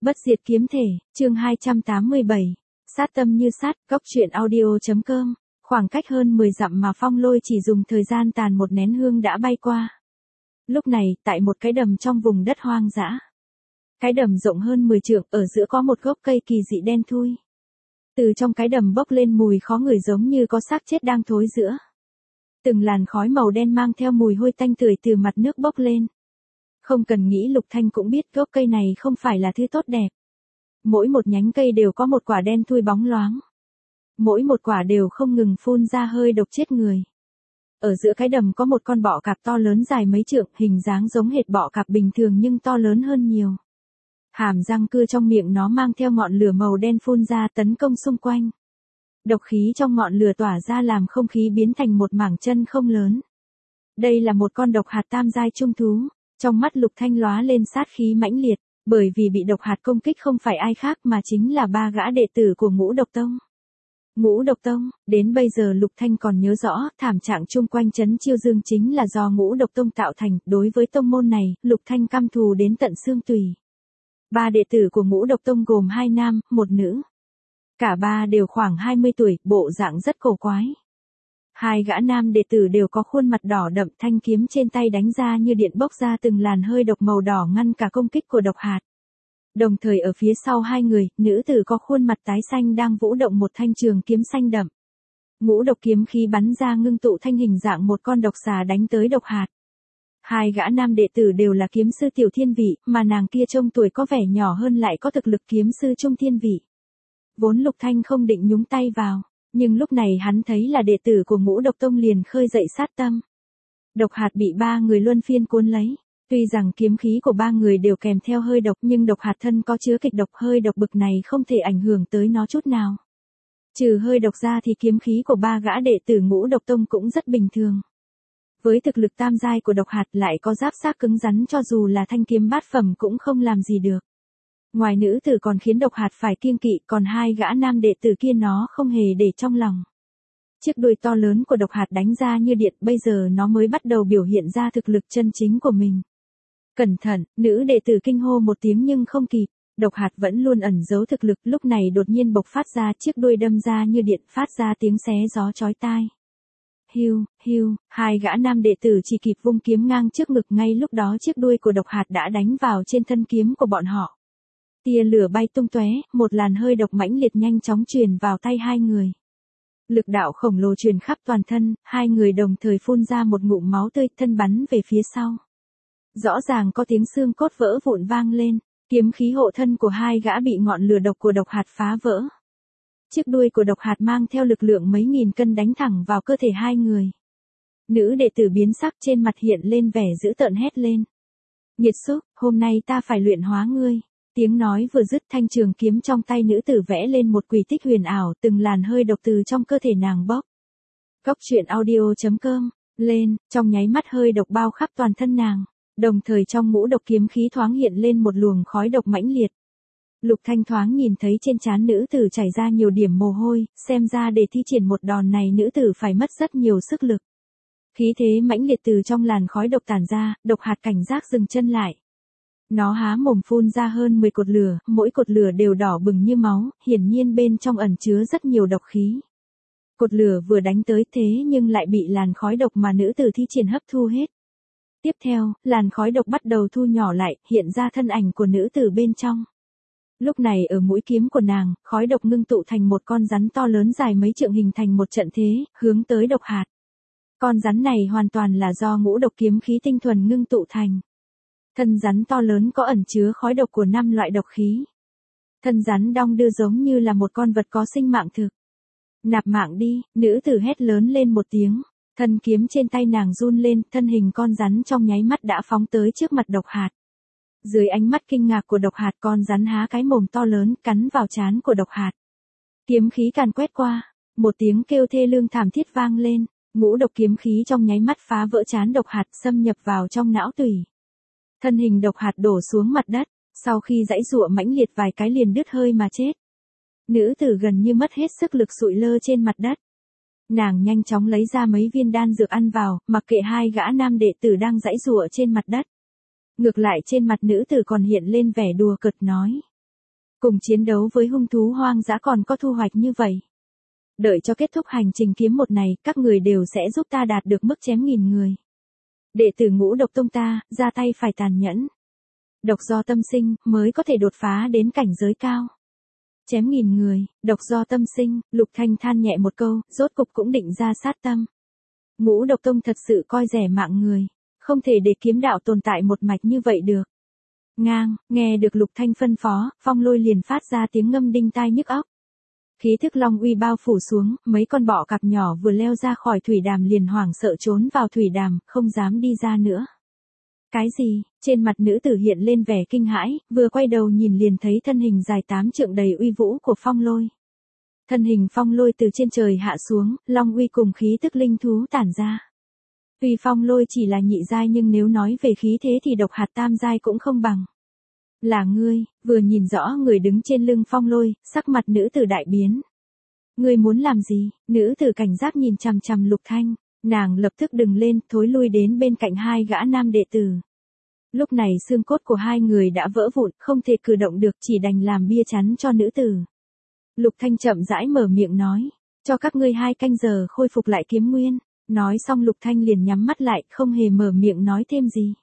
Bất diệt kiếm thể, chương 287. Sát tâm như sát, góc truyện audio.com. Khoảng cách hơn 10 dặm mà Phong Lôi chỉ dùng thời gian tàn một nén hương đã bay qua. Lúc này, tại một cái đầm trong vùng đất hoang dã. Cái đầm rộng hơn 10 trượng, ở giữa có một gốc cây kỳ dị đen thui. Từ trong cái đầm bốc lên mùi khó ngửi giống như có xác chết đang thối rữa. Từng làn khói màu đen mang theo mùi hôi tanh tưởi từ mặt nước bốc lên. Không cần nghĩ Lục Thanh cũng biết gốc cây này không phải là thứ tốt đẹp. Mỗi một nhánh cây đều có một quả đen thui bóng loáng. Mỗi một quả đều không ngừng phun ra hơi độc chết người. Ở giữa cái đầm có một con bọ cạp to lớn dài mấy trượng, hình dáng giống hệt bọ cạp bình thường nhưng to lớn hơn nhiều. Hàm răng cưa trong miệng nó mang theo ngọn lửa màu đen phun ra tấn công xung quanh. Độc khí trong ngọn lửa tỏa ra làm không khí biến thành một mảng chân không lớn. Đây là một con độc hạt tam giai trung thú. Trong mắt Lục Thanh lóa lên sát khí mãnh liệt, bởi vì bị độc hạt công kích không phải ai khác mà chính là ba gã đệ tử của Ngũ Độc Tông. Ngũ Độc Tông, đến bây giờ Lục Thanh còn nhớ rõ, thảm trạng chung quanh trấn Chiêu Dương chính là do Ngũ Độc Tông tạo thành, đối với tông môn này, Lục Thanh căm thù đến tận xương tủy. Ba đệ tử của Ngũ Độc Tông gồm 2 nam, 1 nữ. Cả ba đều khoảng 20 tuổi, bộ dạng rất cổ quái. 2 gã nam đệ tử đều có khuôn mặt đỏ đậm, thanh kiếm trên tay đánh ra như điện bốc ra từng làn hơi độc màu đỏ ngăn cả công kích của độc hạt. Đồng thời ở phía sau 2 người, nữ tử có khuôn mặt tái xanh đang vũ động một thanh trường kiếm xanh đậm. Ngũ độc kiếm khí bắn ra ngưng tụ thanh hình dạng một con độc xà đánh tới độc hạt. 2 gã nam đệ tử đều là kiếm sư tiểu thiên vị, mà nàng kia trông tuổi có vẻ nhỏ hơn lại có thực lực kiếm sư trung thiên vị. Vốn Lục Thanh không định nhúng tay vào. Nhưng lúc này hắn thấy là đệ tử của Ngũ Độc Tông liền khơi dậy sát tâm. Độc hạt bị 3 người luân phiên cuốn lấy. Tuy rằng kiếm khí của 3 người đều kèm theo hơi độc nhưng độc hạt thân có chứa kịch độc, hơi độc bực này không thể ảnh hưởng tới nó chút nào. Trừ hơi độc ra thì kiếm khí của 3 gã đệ tử Ngũ Độc Tông cũng rất bình thường. Với thực lực tam giai của độc hạt lại có giáp xác cứng rắn cho dù là thanh kiếm bát phẩm cũng không làm gì được. Ngoài nữ tử còn khiến độc hạt phải kiêng kỵ, còn 2 gã nam đệ tử kia nó không hề để trong lòng. Chiếc đuôi to lớn của độc hạt đánh ra như điện, bây giờ nó mới bắt đầu biểu hiện ra thực lực chân chính của mình. Cẩn thận, nữ đệ tử kinh hô một tiếng nhưng không kịp, độc hạt vẫn luôn ẩn giấu thực lực, lúc này đột nhiên bộc phát ra, chiếc đuôi đâm ra như điện, phát ra tiếng xé gió chói tai. Hiu, hiu, 2 gã nam đệ tử chỉ kịp vung kiếm ngang trước ngực, ngay lúc đó chiếc đuôi của độc hạt đã đánh vào trên thân kiếm của bọn họ. Tia lửa bay tung tóe, một làn hơi độc mãnh liệt nhanh chóng truyền vào tay 2 người. Lực đạo khổng lồ truyền khắp toàn thân, 2 người đồng thời phun ra một ngụm máu tươi, thân bắn về phía sau. Rõ ràng có tiếng xương cốt vỡ vụn vang lên, kiếm khí hộ thân của 2 gã bị ngọn lửa độc của độc hạt phá vỡ. Chiếc đuôi của độc hạt mang theo lực lượng mấy nghìn cân đánh thẳng vào cơ thể 2 người. Nữ đệ tử biến sắc, trên mặt hiện lên vẻ dữ tợn hét lên. Nghiệt xúc, hôm nay ta phải luyện hóa ngươi. Tiếng nói vừa dứt, thanh trường kiếm trong tay nữ tử vẽ lên một quỷ tích huyền ảo, từng làn hơi độc từ trong cơ thể nàng bốc. Góc truyện audio.com, lên, trong nháy mắt hơi độc bao khắp toàn thân nàng, đồng thời trong ngũ độc kiếm khí thoáng hiện lên một luồng khói độc mãnh liệt. Lục Thanh thoáng nhìn thấy trên trán nữ tử chảy ra nhiều điểm mồ hôi, xem ra để thi triển một đòn này nữ tử phải mất rất nhiều sức lực. Khí thế mãnh liệt từ trong làn khói độc tản ra, độc hạt cảnh giác dừng chân lại. Nó há mồm phun ra hơn 10 cột lửa, mỗi cột lửa đều đỏ bừng như máu, hiển nhiên bên trong ẩn chứa rất nhiều độc khí. Cột lửa vừa đánh tới thế nhưng lại bị làn khói độc mà nữ tử thi triển hấp thu hết. Tiếp theo, làn khói độc bắt đầu thu nhỏ lại, hiện ra thân ảnh của nữ tử bên trong. Lúc này ở mũi kiếm của nàng, khói độc ngưng tụ thành một con rắn to lớn dài mấy trượng hình thành một trận thế, hướng tới độc hạt. Con rắn này hoàn toàn là do ngũ độc kiếm khí tinh thuần ngưng tụ thành. Thân rắn to lớn có ẩn chứa khói độc của 5 loại độc khí. Thân rắn đong đưa giống như là một con vật có sinh mạng thực. Nạp mạng đi, nữ tử hét lớn lên một tiếng. Thân kiếm trên tay nàng run lên, thân hình con rắn trong nháy mắt đã phóng tới trước mặt độc hạt. Dưới ánh mắt kinh ngạc của độc hạt, con rắn há cái mồm to lớn cắn vào trán của độc hạt. Kiếm khí càn quét qua, một tiếng kêu thê lương thảm thiết vang lên, ngũ độc kiếm khí trong nháy mắt phá vỡ trán độc hạt, xâm nhập vào trong não tủy. Thân hình độc hạt đổ xuống mặt đất, sau khi giãy giụa mãnh liệt vài cái liền đứt hơi mà chết. Nữ tử gần như mất hết sức lực sụi lơ trên mặt đất. Nàng nhanh chóng lấy ra mấy viên đan dược ăn vào, mặc kệ 2 gã nam đệ tử đang giãy giụa trên mặt đất. Ngược lại trên mặt nữ tử còn hiện lên vẻ đùa cợt nói. Cùng chiến đấu với hung thú hoang dã còn có thu hoạch như vậy. Đợi cho kết thúc hành trình kiếm một này, các người đều sẽ giúp ta đạt được mức chém nghìn người. Đệ tử Ngũ Độc Tông ta, ra tay phải tàn nhẫn. Độc do tâm sinh, mới có thể đột phá đến cảnh giới cao. Chém nghìn người, độc do tâm sinh, Lục Thanh than nhẹ một câu, rốt cục cũng định ra sát tâm. Ngũ Độc Tông thật sự coi rẻ mạng người, không thể để kiếm đạo tồn tại một mạch như vậy được. Ngang, nghe được Lục Thanh phân phó, Phong Lôi liền phát ra tiếng ngâm đinh tai nhức óc. Khí thức long uy bao phủ xuống, mấy con bọ cạp nhỏ vừa leo ra khỏi thủy đàm liền hoảng sợ trốn vào thủy đàm, không dám đi ra nữa. Cái gì? Trên mặt nữ tử hiện lên vẻ kinh hãi, vừa quay đầu nhìn liền thấy thân hình dài 8 trượng đầy uy vũ của Phong Lôi. Thân hình Phong Lôi từ trên trời hạ xuống, long uy cùng khí tức linh thú tản ra. Tuy Phong Lôi chỉ là nhị giai nhưng nếu nói về khí thế thì độc hạt tam giai cũng không bằng. Là ngươi, vừa nhìn rõ người đứng trên lưng Phong Lôi, sắc mặt nữ tử đại biến. Ngươi muốn làm gì? Nữ tử cảnh giác nhìn chằm chằm Lục Thanh, nàng lập tức đứng lên, thối lui đến bên cạnh hai gã nam đệ tử. Lúc này xương cốt của hai người đã vỡ vụn, không thể cử động được, chỉ đành làm bia chắn cho nữ tử. Lục Thanh chậm rãi mở miệng nói, cho các ngươi 2 canh giờ khôi phục lại kiếm nguyên. Nói xong Lục Thanh liền nhắm mắt lại, không hề mở miệng nói thêm gì.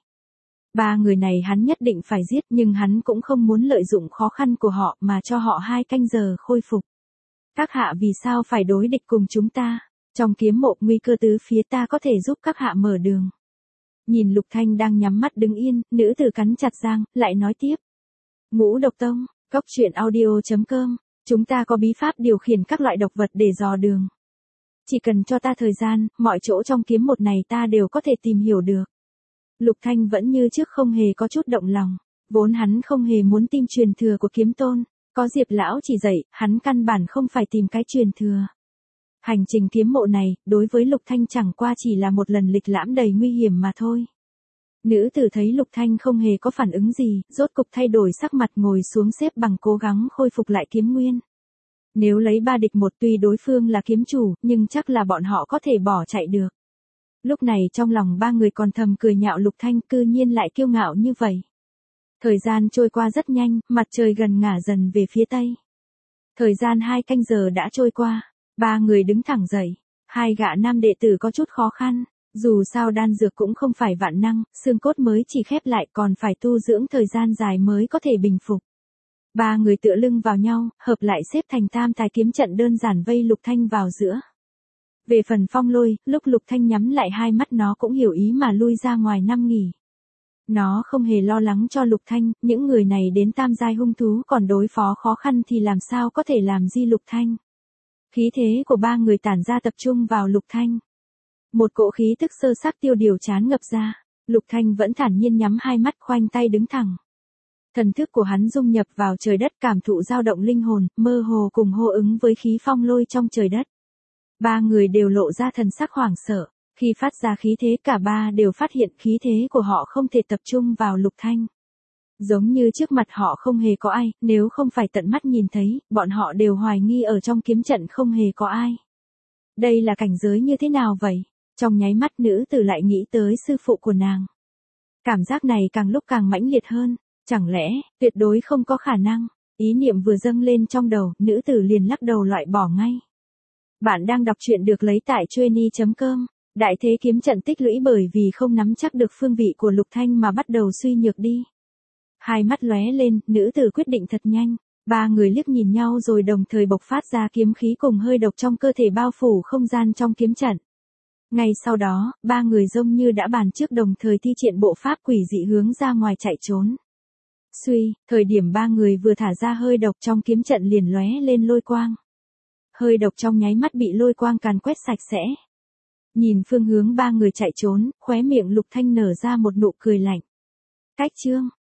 3 người này hắn nhất định phải giết, nhưng hắn cũng không muốn lợi dụng khó khăn của họ mà cho họ 2 canh giờ khôi phục. Các hạ vì sao phải đối địch cùng chúng ta? Trong kiếm mộ nguy cơ tứ phía, ta có thể giúp các hạ mở đường. Nhìn Lục Thanh đang nhắm mắt đứng yên, nữ tử cắn chặt răng, lại nói tiếp. Ngũ Độc Tông, coctruyện.audio.com, chúng ta có bí pháp điều khiển các loại độc vật để dò đường. Chỉ cần cho ta thời gian, mọi chỗ trong kiếm một này ta đều có thể tìm hiểu được. Lục Thanh vẫn như trước không hề có chút động lòng, vốn hắn không hề muốn tìm truyền thừa của kiếm tôn, có Diệp lão chỉ dạy, hắn căn bản không phải tìm cái truyền thừa. Hành trình kiếm mộ này, đối với Lục Thanh chẳng qua chỉ là một lần lịch lãm đầy nguy hiểm mà thôi. Nữ tử thấy Lục Thanh không hề có phản ứng gì, rốt cục thay đổi sắc mặt ngồi xuống xếp bằng cố gắng khôi phục lại kiếm nguyên. Nếu lấy 3 địch 1 tuy đối phương là kiếm chủ, nhưng chắc là bọn họ có thể bỏ chạy được. Lúc này trong lòng 3 người còn thầm cười nhạo Lục Thanh cư nhiên lại kiêu ngạo như vậy. Thời gian trôi qua rất nhanh, mặt trời gần ngả dần về phía tây. Thời gian 2 canh giờ đã trôi qua, 3 người đứng thẳng dậy, 2 gã nam đệ tử có chút khó khăn, dù sao đan dược cũng không phải vạn năng, xương cốt mới chỉ khép lại còn phải tu dưỡng thời gian dài mới có thể bình phục. 3 người tựa lưng vào nhau, hợp lại xếp thành tam tài kiếm trận đơn giản vây Lục Thanh vào giữa. Về phần Phong Lôi, lúc Lục Thanh nhắm lại hai mắt nó cũng hiểu ý mà lui ra ngoài nằm nghỉ. Nó không hề lo lắng cho Lục Thanh, những người này đến tam giai hung thú còn đối phó khó khăn thì làm sao có thể làm gì Lục Thanh. Khí thế của 3 người tản ra tập trung vào Lục Thanh. Một cỗ khí tức sơ sắc tiêu điều chán ngập ra, Lục Thanh vẫn thản nhiên nhắm hai mắt khoanh tay đứng thẳng. Thần thức của hắn dung nhập vào trời đất cảm thụ dao động linh hồn, mơ hồ cùng hô ứng với khí phong lôi trong trời đất. 3 người đều lộ ra thần sắc hoảng sợ, khi phát ra khí thế cả 3 đều phát hiện khí thế của họ không thể tập trung vào Lục Thanh. Giống như trước mặt họ không hề có ai, nếu không phải tận mắt nhìn thấy, bọn họ đều hoài nghi ở trong kiếm trận không hề có ai. Đây là cảnh giới như thế nào vậy? Trong nháy mắt nữ tử lại nghĩ tới sư phụ của nàng. Cảm giác này càng lúc càng mãnh liệt hơn, chẳng lẽ, tuyệt đối không có khả năng, ý niệm vừa dâng lên trong đầu, nữ tử liền lắc đầu loại bỏ ngay. Bạn đang đọc truyện được lấy tại Chueny.com, đại thế kiếm trận tích lũy bởi vì không nắm chắc được phương vị của Lục Thanh mà bắt đầu suy nhược đi. Hai mắt lóe lên, nữ tử quyết định thật nhanh, 3 người liếc nhìn nhau rồi đồng thời bộc phát ra kiếm khí cùng hơi độc trong cơ thể bao phủ không gian trong kiếm trận. Ngay sau đó, 3 người giống như đã bàn trước đồng thời thi triển bộ pháp quỷ dị hướng ra ngoài chạy trốn. Suy, thời điểm 3 người vừa thả ra hơi độc trong kiếm trận liền lóe lên lôi quang. Hơi độc trong nháy mắt bị lôi quang càn quét sạch sẽ. Nhìn phương hướng 3 người chạy trốn, khóe miệng Lục Thanh nở ra một nụ cười lạnh. Cách chương